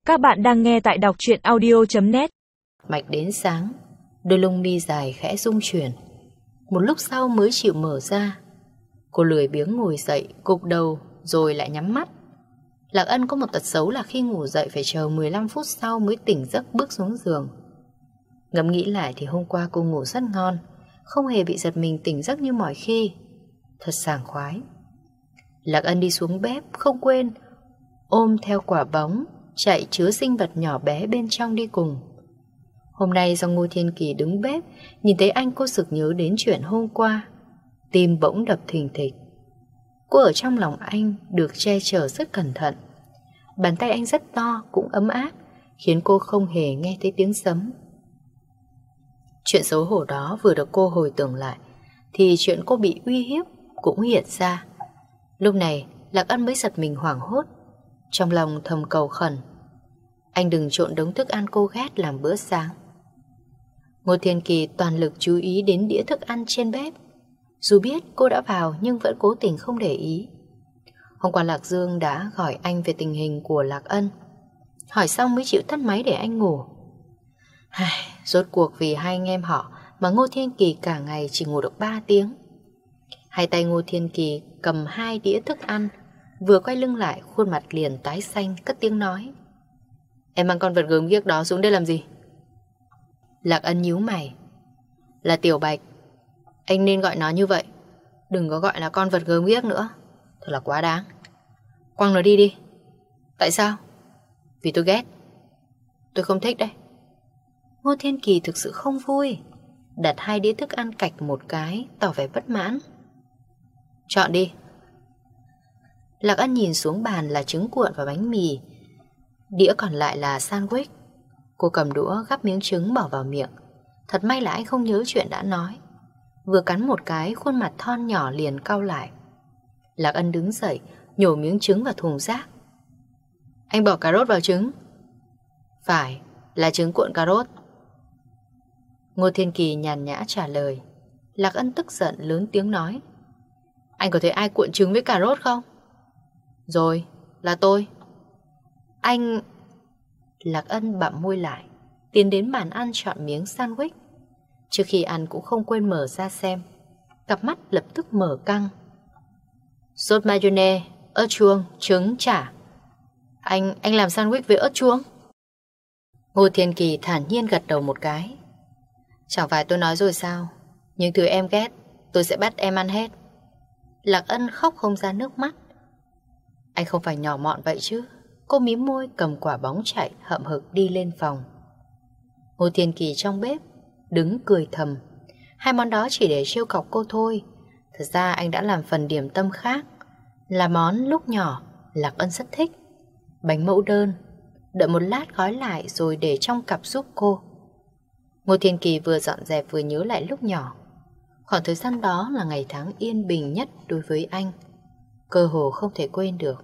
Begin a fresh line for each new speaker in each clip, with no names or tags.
Các bạn đang nghe tại đọc truyện audio.net.
Mạch đến sáng, đôi lông mi dài khẽ rung chuyển. Một lúc sau mới chịu mở ra. Cô lười biếng ngồi dậy, gục đầu rồi lại nhắm mắt. Lạc Ân có một tật xấu là khi ngủ dậy phải chờ 15 phút sau mới tỉnh giấc bước xuống giường. Ngẫm nghĩ lại thì hôm qua cô ngủ rất ngon, không hề bị giật mình tỉnh giấc như mọi khi. Thật sảng khoái. Lạc Ân đi xuống bếp, không quên ôm theo quả bóng chạy chứa sinh vật nhỏ bé bên trong đi cùng. Hôm nay do Ngô Thiên Kỳ đứng bếp, nhìn thấy anh cô sực nhớ đến chuyện hôm qua, tim bỗng đập thình thịch. Cô ở trong lòng anh được che chở rất cẩn thận. Bàn tay anh rất to cũng ấm áp, khiến cô không hề nghe thấy tiếng sấm. Chuyện xấu hổ đó vừa được cô hồi tưởng lại thì chuyện cô bị uy hiếp cũng hiện ra. Lúc này Lạc Ân mới giật mình hoảng hốt, trong lòng thầm cầu khẩn anh đừng trộn đống thức ăn cô ghét làm bữa sáng. Ngô Thiên Kỳ toàn lực chú ý đến đĩa thức ăn trên bếp. Dù biết cô đã vào nhưng vẫn cố tình không để ý. Hôm qua Lạc Dương đã gọi anh về tình hình của Lạc Ân. Hỏi xong mới chịu tắt máy để anh ngủ. Rốt cuộc vì hai anh em họ mà Ngô Thiên Kỳ cả ngày chỉ ngủ được 3 tiếng. Hai tay Ngô Thiên Kỳ cầm 2 đĩa thức ăn, vừa quay lưng lại khuôn mặt liền tái xanh, cất tiếng nói: Em mang con vật gớm ghiếc đó xuống đây làm gì? Lạc Ân nhíu mày: Là Tiểu Bạch. Anh nên gọi nó như vậy, đừng có gọi là con vật gớm ghiếc nữa. Thật là quá đáng. Quăng nó đi đi. Tại sao? Vì tôi ghét. Tôi không thích đấy. Ngô Thiên Kỳ thực sự không vui, đặt 2 đĩa thức ăn cạch một cái, tỏ vẻ bất mãn. Chọn đi. Lạc Ân nhìn xuống bàn là trứng cuộn và bánh mì, đĩa còn lại là sandwich. Cô cầm đũa gắp miếng trứng bỏ vào miệng. Thật may là anh không nhớ chuyện đã nói. Vừa cắn một cái, khuôn mặt thon nhỏ liền cau lại. Lạc Ân đứng dậy, nhổ miếng trứng vào thùng rác. Anh bỏ cà rốt vào trứng? Phải, là trứng cuộn cà rốt. Ngô Thiên Kỳ nhàn nhã trả lời. Lạc Ân tức giận lớn tiếng nói: Anh có thấy ai cuộn trứng với cà rốt không? Rồi, là tôi. Anh... Lạc Ân bặm môi lại, tiến đến bàn ăn chọn miếng sandwich. Trước khi ăn cũng không quên mở ra xem. Cặp mắt lập tức mở căng. Sốt mayonnaise, ớt chuông, trứng chả. Anh làm sandwich với ớt chuông? Ngô Thiên Kỳ thản nhiên gật đầu một cái. Chẳng phải tôi nói rồi sao, những thứ em ghét tôi sẽ bắt em ăn hết. Lạc Ân khóc không ra nước mắt. Anh không phải nhỏ mọn vậy chứ. Cô mím môi cầm quả bóng chạy hậm hực đi lên phòng. Ngô Thiên Kỳ trong bếp đứng cười thầm. 2 món đó chỉ để trêu cọc cô thôi. Thật ra anh đã làm phần điểm tâm khác, là món lúc nhỏ Lạc Ân rất thích, bánh mẫu đơn. Đợi một lát gói lại rồi để trong cặp giúp cô. Ngô Thiên Kỳ vừa dọn dẹp vừa nhớ lại lúc nhỏ. Khoảng thời gian đó là ngày tháng yên bình nhất đối với anh, cơ hồ không thể quên được.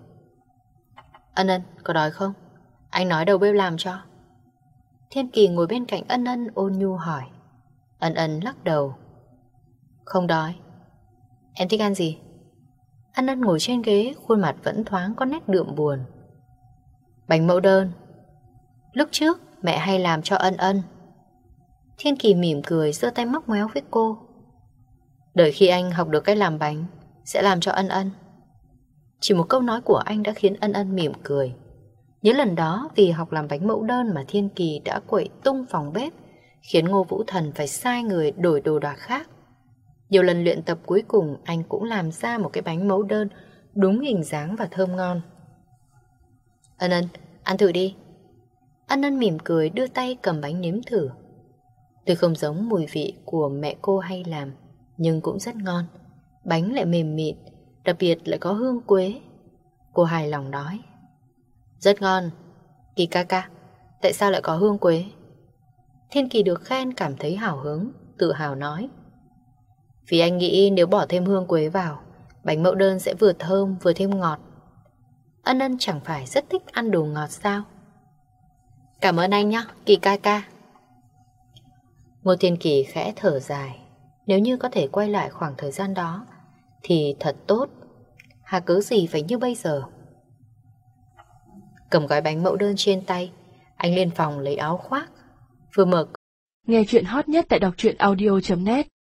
Ân Ân, có đói không? Anh nói đầu bếp làm cho. Thiên Kỳ ngồi bên cạnh Ân Ân ôn nhu hỏi. Ân Ân lắc đầu. Không đói. Em thích ăn gì? Ân Ân ngồi trên ghế, khuôn mặt vẫn thoáng có nét đượm buồn. Bánh mẫu đơn. Lúc trước mẹ hay làm cho Ân Ân. Thiên Kỳ mỉm cười, giơ tay móc méo với cô. Đợi khi anh học được cách làm bánh sẽ làm cho Ân Ân. Chỉ một câu nói của anh đã khiến Ân Ân mỉm cười. Nhớ lần đó vì học làm bánh mẫu đơn mà Thiên Kỳ đã quậy tung phòng bếp, khiến Ngô Vũ Thần phải sai người đổi đồ đạc khác. Nhiều lần luyện tập cuối cùng anh cũng làm ra một cái bánh mẫu đơn đúng hình dáng và thơm ngon. Ân Ân, ăn thử đi. Ân Ân mỉm cười đưa tay cầm bánh nếm thử. Tuy không giống mùi vị của mẹ cô hay làm, nhưng cũng rất ngon. Bánh lại mềm mịn, đặc biệt lại có hương quế. Cô hài lòng nói. Rất ngon. Kỳ ca ca, tại sao lại có hương quế? Thiên Kỳ được khen cảm thấy hào hứng, tự hào nói. Vì anh nghĩ nếu bỏ thêm hương quế vào, bánh mẫu đơn sẽ vừa thơm vừa thêm ngọt. Ân Ân chẳng phải rất thích ăn đồ ngọt sao? Cảm ơn anh nhé, Kỳ ca ca. Ngô Thiên Kỳ khẽ thở dài. Nếu như có thể quay lại khoảng thời gian đó thì thật tốt. Hà cớ gì phải như bây giờ. Cầm gói bánh mẫu đơn trên tay, anh lên phòng lấy áo khoác. Vừa mở
Nghe chuyện hot nhất tại đọc truyện audio.net